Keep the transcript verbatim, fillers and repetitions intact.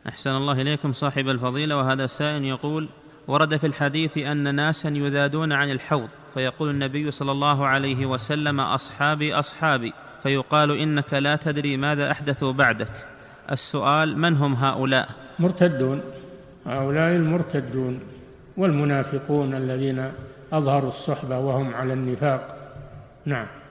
أحسن الله إليكم صاحب الفضيلة. وهذا سائل يقول: ورد في الحديث أن ناسا يذادون عن الحوض، فيقول النبي صلى الله عليه وسلم: أصحابي أصحابي، فيقال إنك لا تدري ماذا أحدثوا بعدك. السؤال: من هم هؤلاء؟ مرتدون، هؤلاء المرتدون والمنافقون الذين أظهروا الصحبة وهم على النفاق. نعم.